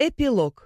Эпилог.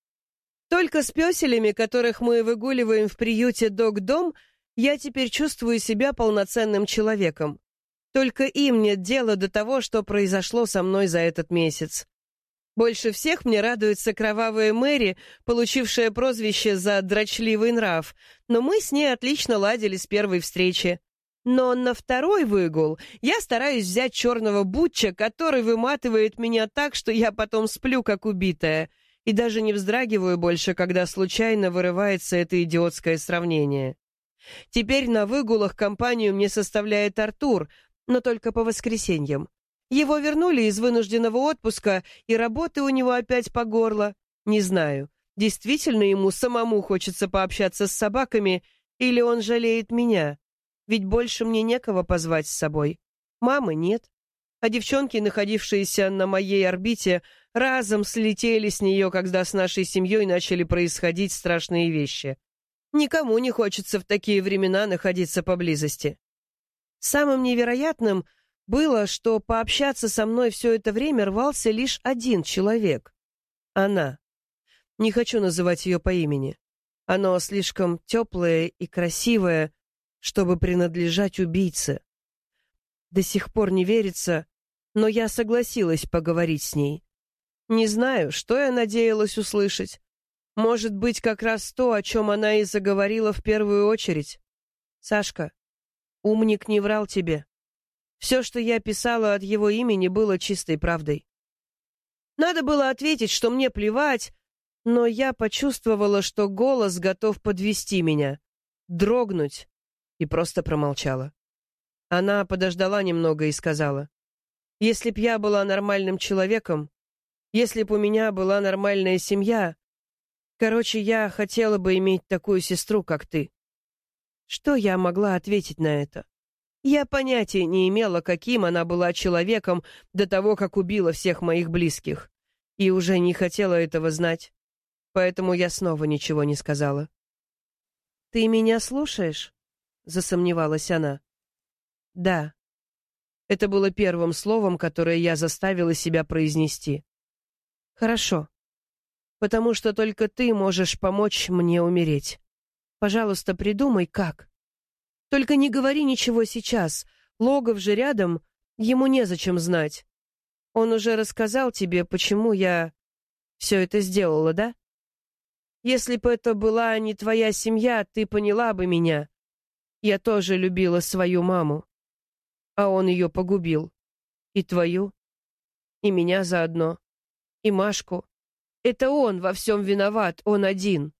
Только с пёселями, которых мы выгуливаем в приюте «Дог-дом», я теперь чувствую себя полноценным человеком. Только им нет дела до того, что произошло со мной за этот месяц. Больше всех мне радуется кровавая Мэри, получившая прозвище за дрочливый нрав, но мы с ней отлично ладили с первой встречи. Но на второй выгул я стараюсь взять черного Бутча, который выматывает меня так, что я потом сплю, как убитая, и даже не вздрагиваю больше, когда случайно вырывается это идиотское сравнение. Теперь на выгулах компанию мне составляет Артур, но только по воскресеньям. Его вернули из вынужденного отпуска, и работы у него опять по горло. Не знаю, действительно ему самому хочется пообщаться с собаками, или он жалеет меня. Ведь больше мне некого позвать с собой. Мамы нет. А девчонки, находившиеся на моей орбите, разом слетели с нее, когда с нашей семьей начали происходить страшные вещи. Никому не хочется в такие времена находиться поблизости. Самым невероятным было, что пообщаться со мной все это время рвался лишь один человек. Она. Не хочу называть ее по имени. Оно слишком теплое и красивое, чтобы принадлежать убийце. До сих пор не верится, но я согласилась поговорить с ней. Не знаю, что я надеялась услышать. Может быть, как раз то, о чем она и заговорила в первую очередь. Сашка, умник не врал тебе. Все, что я писала от его имени, было чистой правдой. Надо было ответить, что мне плевать, но я почувствовала, что голос готов подвести меня, дрогнуть, и просто промолчала. Она подождала немного и сказала: «Если б я была нормальным человеком, если б у меня была нормальная семья, короче, я хотела бы иметь такую сестру, как ты». Что я могла ответить на это? Я понятия не имела, каким она была человеком до того, как убила всех моих близких, и уже не хотела этого знать, поэтому я снова ничего не сказала. «Ты меня слушаешь?» — засомневалась она. «Да». Это было первым словом, которое я заставила себя произнести. «Хорошо. Потому что только ты можешь помочь мне умереть. Пожалуйста, придумай, как. Только не говори ничего сейчас. Логов же рядом, ему незачем знать. Он уже рассказал тебе, почему я все это сделала, да? Если бы это была не твоя семья, ты поняла бы меня. Я тоже любила свою маму, а он ее погубил. И твою, и меня заодно, и Машку. Это он во всем виноват, он один».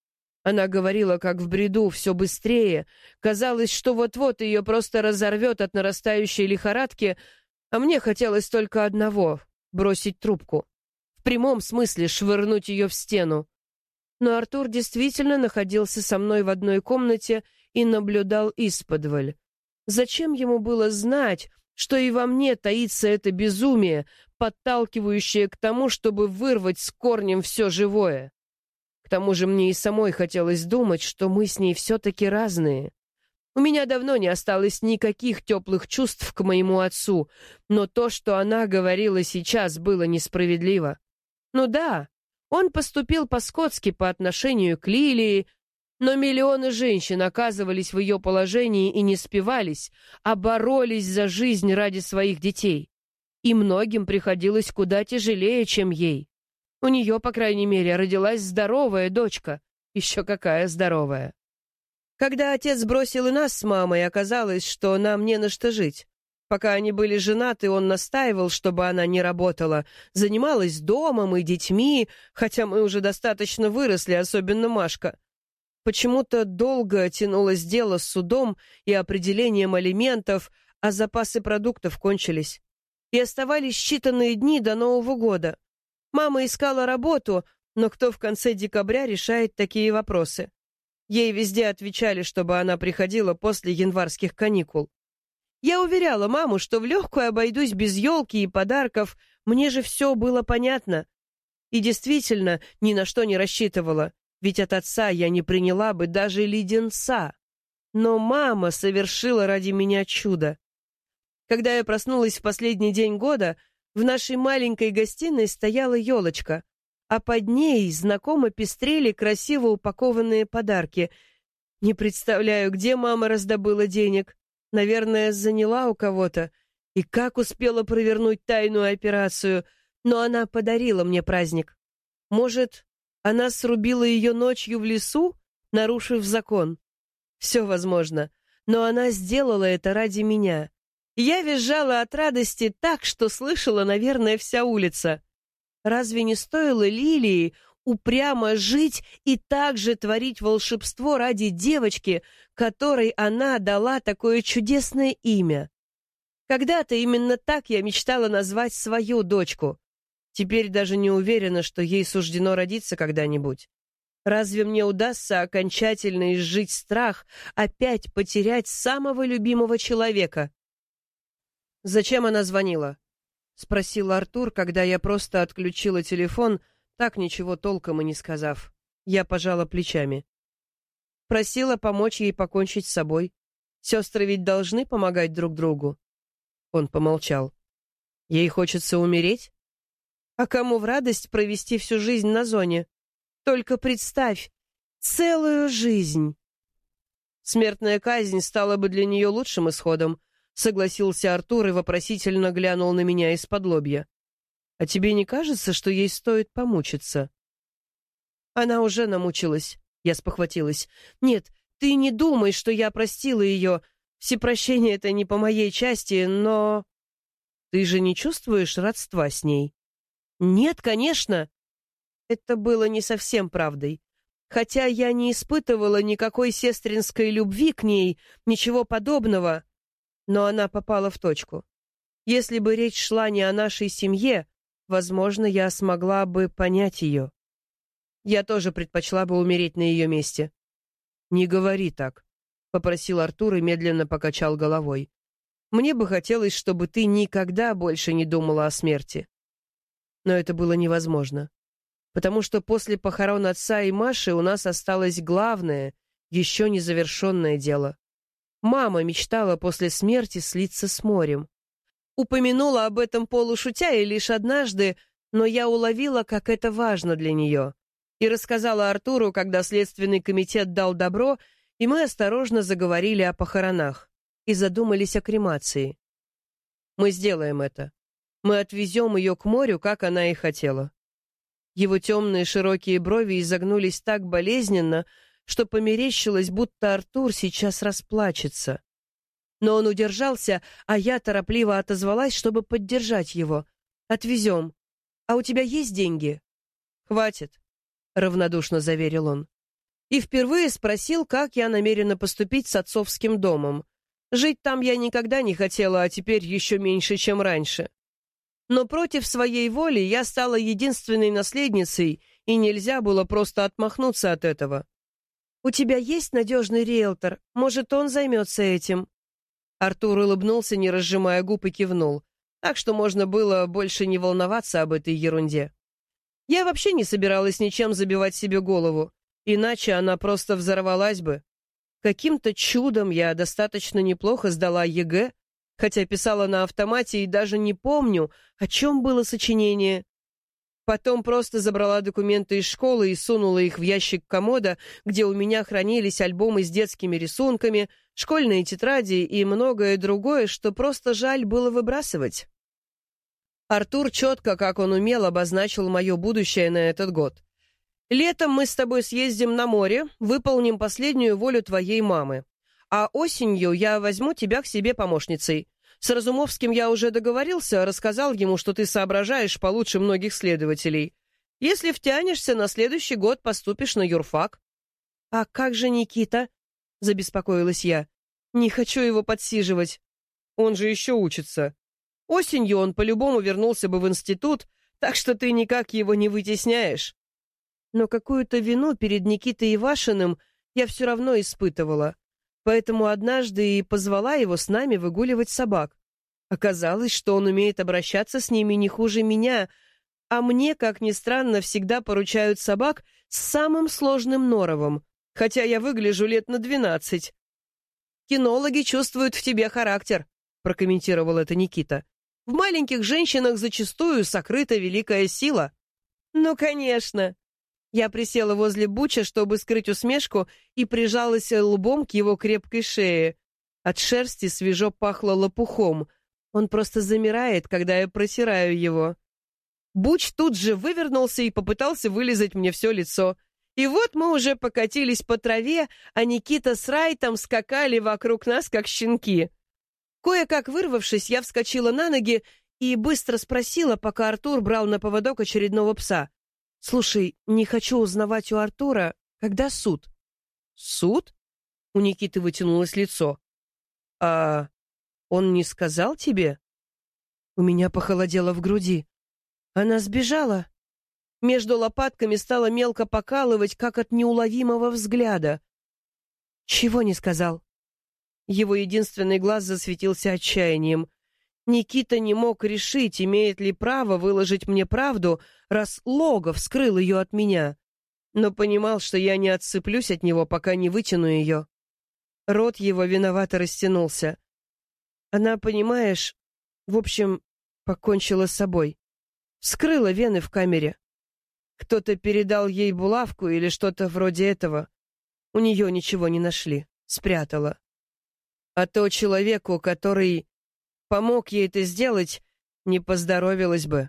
Она говорила, как в бреду, все быстрее. Казалось, что вот-вот ее просто разорвет от нарастающей лихорадки, а мне хотелось только одного — бросить трубку. В прямом смысле швырнуть ее в стену. Но Артур действительно находился со мной в одной комнате и наблюдал исподволь. Зачем ему было знать, что и во мне таится это безумие, подталкивающее к тому, чтобы вырвать с корнем все живое? К тому же мне и самой хотелось думать, что мы с ней все-таки разные. У меня давно не осталось никаких теплых чувств к моему отцу, но то, что она говорила сейчас, было несправедливо. Ну да, он поступил по-скотски по отношению к Лилии, но миллионы женщин оказывались в ее положении и не спивались, а боролись за жизнь ради своих детей. И многим приходилось куда тяжелее, чем ей. У нее, по крайней мере, родилась здоровая дочка. Еще какая здоровая. Когда отец бросил и нас с мамой, оказалось, что нам не на что жить. Пока они были женаты, он настаивал, чтобы она не работала, занималась домом и детьми, хотя мы уже достаточно выросли, особенно Машка. Почему-то долго тянулось дело с судом и определением алиментов, а запасы продуктов кончились. И оставались считанные дни до Нового года. Мама искала работу, но кто в конце декабря решает такие вопросы? Ей везде отвечали, чтобы она приходила после январских каникул. Я уверяла маму, что в легкую обойдусь без елки и подарков, мне же все было понятно. И действительно, ни на что не рассчитывала, ведь от отца я не приняла бы даже леденца. Но мама совершила ради меня чудо. Когда я проснулась в последний день года, в нашей маленькой гостиной стояла елочка, а под ней знакомо пестрели красиво упакованные подарки. Не представляю, где мама раздобыла денег. Наверное, заняла у кого-то. И как успела провернуть тайную операцию. Но она подарила мне праздник. Может, она срубила ее ночью в лесу, нарушив закон? Все возможно. Но она сделала это ради меня. Я визжала от радости так, что слышала, наверное, вся улица. Разве не стоило Лилии упрямо жить и также творить волшебство ради девочки, которой она дала такое чудесное имя? Когда-то именно так я мечтала назвать свою дочку. Теперь даже не уверена, что ей суждено родиться когда-нибудь. Разве мне удастся окончательно изжить страх опять потерять самого любимого человека? «Зачем она звонила?» — спросил Артур, когда я просто отключила телефон, так ничего толком и не сказав. Я пожала плечами. Просила помочь ей покончить с собой. Сестры ведь должны помогать друг другу. Он помолчал. Ей хочется умереть? А кому в радость провести всю жизнь на зоне? Только представь, целую жизнь. Смертная казнь стала бы для нее лучшим исходом, согласился Артур и вопросительно глянул на меня из-под-лобья. А тебе не кажется, что ей стоит помучиться? Она уже намучилась. Я спохватилась. Нет, ты не думай, что я простила ее. Всепрощение — это не по моей части, но... Ты же не чувствуешь родства с ней? Нет, конечно. Это было не совсем правдой. Хотя я не испытывала никакой сестринской любви к ней, ничего подобного. Но она попала в точку. Если бы речь шла не о нашей семье, возможно, я смогла бы понять ее. Я тоже предпочла бы умереть на ее месте. «Не говори так», — попросил Артур и медленно покачал головой. «Мне бы хотелось, чтобы ты никогда больше не думала о смерти». Но это было невозможно. Потому что после похорон отца и Маши у нас осталось главное, еще незавершенное дело. Мама мечтала после смерти слиться с морем. Упомянула об этом полушутя и лишь однажды, но я уловила, как это важно для нее. И рассказала Артуру, когда Следственный комитет дал добро, и мы осторожно заговорили о похоронах и задумались о кремации. Мы сделаем это. Мы отвезем ее к морю, как она и хотела. Его темные широкие брови изогнулись так болезненно, что померещилось, будто Артур сейчас расплачется. Но он удержался, а я торопливо отозвалась, чтобы поддержать его. «Отвезем. А у тебя есть деньги?» «Хватит», — равнодушно заверил он. И впервые спросил, как я намерена поступить с отцовским домом. Жить там я никогда не хотела, а теперь еще меньше, чем раньше. Но против своей воли я стала единственной наследницей, и нельзя было просто отмахнуться от этого. «У тебя есть надежный риэлтор? Может, он займется этим?» Артур улыбнулся, не разжимая губ, и кивнул, так что можно было больше не волноваться об этой ерунде. Я вообще не собиралась ничем забивать себе голову, иначе она просто взорвалась бы. Каким-то чудом я достаточно неплохо сдала ЕГЭ, хотя писала на автомате и даже не помню, о чем было сочинение. Потом просто забрала документы из школы и сунула их в ящик комода, где у меня хранились альбомы с детскими рисунками, школьные тетради и многое другое, что просто жаль было выбрасывать. Артур четко, как он умел, обозначил мое будущее на этот год. «Летом мы с тобой съездим на море, выполним последнюю волю твоей мамы. А осенью я возьму тебя к себе помощницей. С Разумовским я уже договорился, рассказал ему, что ты соображаешь получше многих следователей. Если втянешься, на следующий год поступишь на юрфак». «А как же Никита?» — забеспокоилась я. «Не хочу его подсиживать. Он же еще учится. Осенью он по-любому вернулся бы в институт, так что ты никак его не вытесняешь». Но какую-то вину перед Никитой Ивашиным я все равно испытывала. Поэтому однажды и позвала его с нами выгуливать собак. Оказалось, что он умеет обращаться с ними не хуже меня, а мне, как ни странно, всегда поручают собак с самым сложным норовом, хотя я выгляжу лет на 12. «Кинологи чувствуют в тебе характер», — прокомментировал это Никита. «В маленьких женщинах зачастую сокрыта великая сила». Ну, конечно. Я присела возле Буча, чтобы скрыть усмешку, и прижалась лбом к его крепкой шее. От шерсти свежо пахло лопухом. Он просто замирает, когда я протираю его. Буч тут же вывернулся и попытался вылизать мне все лицо. И вот мы уже покатились по траве, а Никита с Райтом скакали вокруг нас, как щенки. Кое-как вырвавшись, я вскочила на ноги и быстро спросила, пока Артур брал на поводок очередного пса. «Слушай, не хочу узнавать у Артура, когда суд?» «Суд?» — у Никиты вытянулось лицо. «А он не сказал тебе?» У меня похолодело в груди. Она сбежала. Между лопатками стало мелко покалывать, как от неуловимого взгляда. «Чего не сказал?» Его единственный глаз засветился отчаянием. Никита не мог решить, имеет ли право выложить мне правду, раз Логов скрыл ее от меня, но понимал, что я не отцеплюсь от него, пока не вытяну ее. Рот его виновато растянулся. Она, понимаешь, в общем, покончила с собой. Вскрыла вены в камере. Кто-то передал ей булавку или что-то вроде этого. У нее ничего не нашли. Спрятала. А то человеку, который помог ей это сделать, не поздоровилось бы.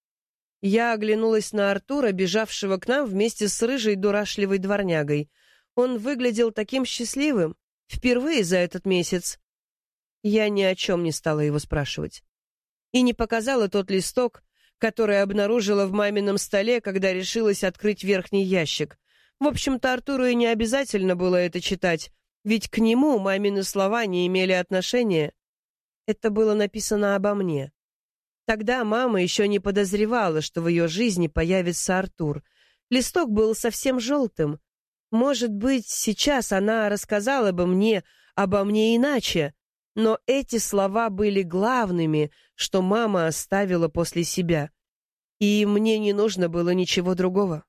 Я оглянулась на Артура, бежавшего к нам вместе с рыжей дурашливой дворнягой. Он выглядел таким счастливым, впервые за этот месяц. Я ни о чем не стала его спрашивать. И не показала тот листок, который обнаружила в мамином столе, когда решилась открыть верхний ящик. В общем-то, Артуру и не обязательно было это читать, ведь к нему мамины слова не имели отношения. Это было написано обо мне. Тогда мама еще не подозревала, что в ее жизни появится Артур. Листок был совсем желтым. Может быть, сейчас она рассказала бы мне обо мне иначе, но эти слова были главными, что мама оставила после себя. И мне не нужно было ничего другого.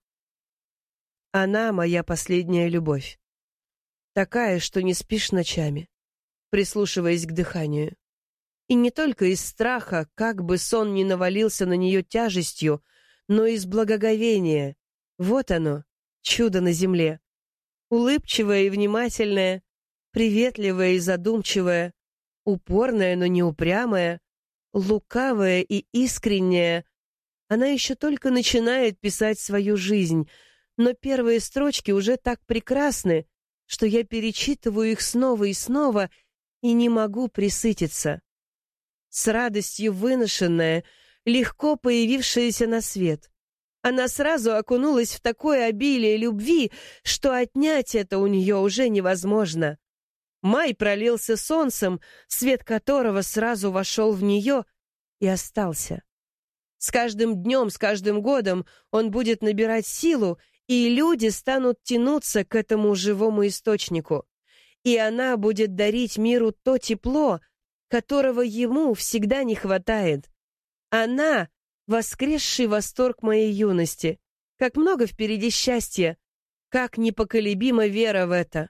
Она моя последняя любовь. Такая, что не спишь ночами, прислушиваясь к дыханию. И не только из страха, как бы сон ни навалился на нее тяжестью, но из благоговения. Вот оно, чудо на земле. Улыбчивое и внимательное, приветливое и задумчивое, упорное, но не упрямое, лукавое и искреннее. Она еще только начинает писать свою жизнь, но первые строчки уже так прекрасны, что я перечитываю их снова и снова и не могу пресытиться. С радостью выношенная, легко появившаяся на свет. Она сразу окунулась в такое обилие любви, что отнять это у нее уже невозможно. Май пролился солнцем, свет которого сразу вошел в нее и остался. С каждым днем, с каждым годом он будет набирать силу, и люди станут тянуться к этому живому источнику. И она будет дарить миру то тепло, которого ему всегда не хватает. Она — воскресший восторг моей юности. Как много впереди счастья, как непоколебима вера в это.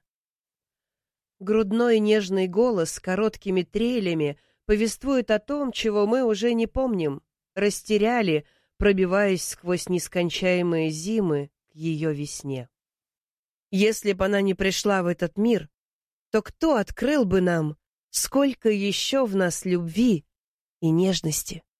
Грудной нежный голос с короткими трелями повествует о том, чего мы уже не помним, растеряли, пробиваясь сквозь нескончаемые зимы к ее весне. Если бы она не пришла в этот мир, то кто открыл бы нам, сколько еще в нас любви и нежности?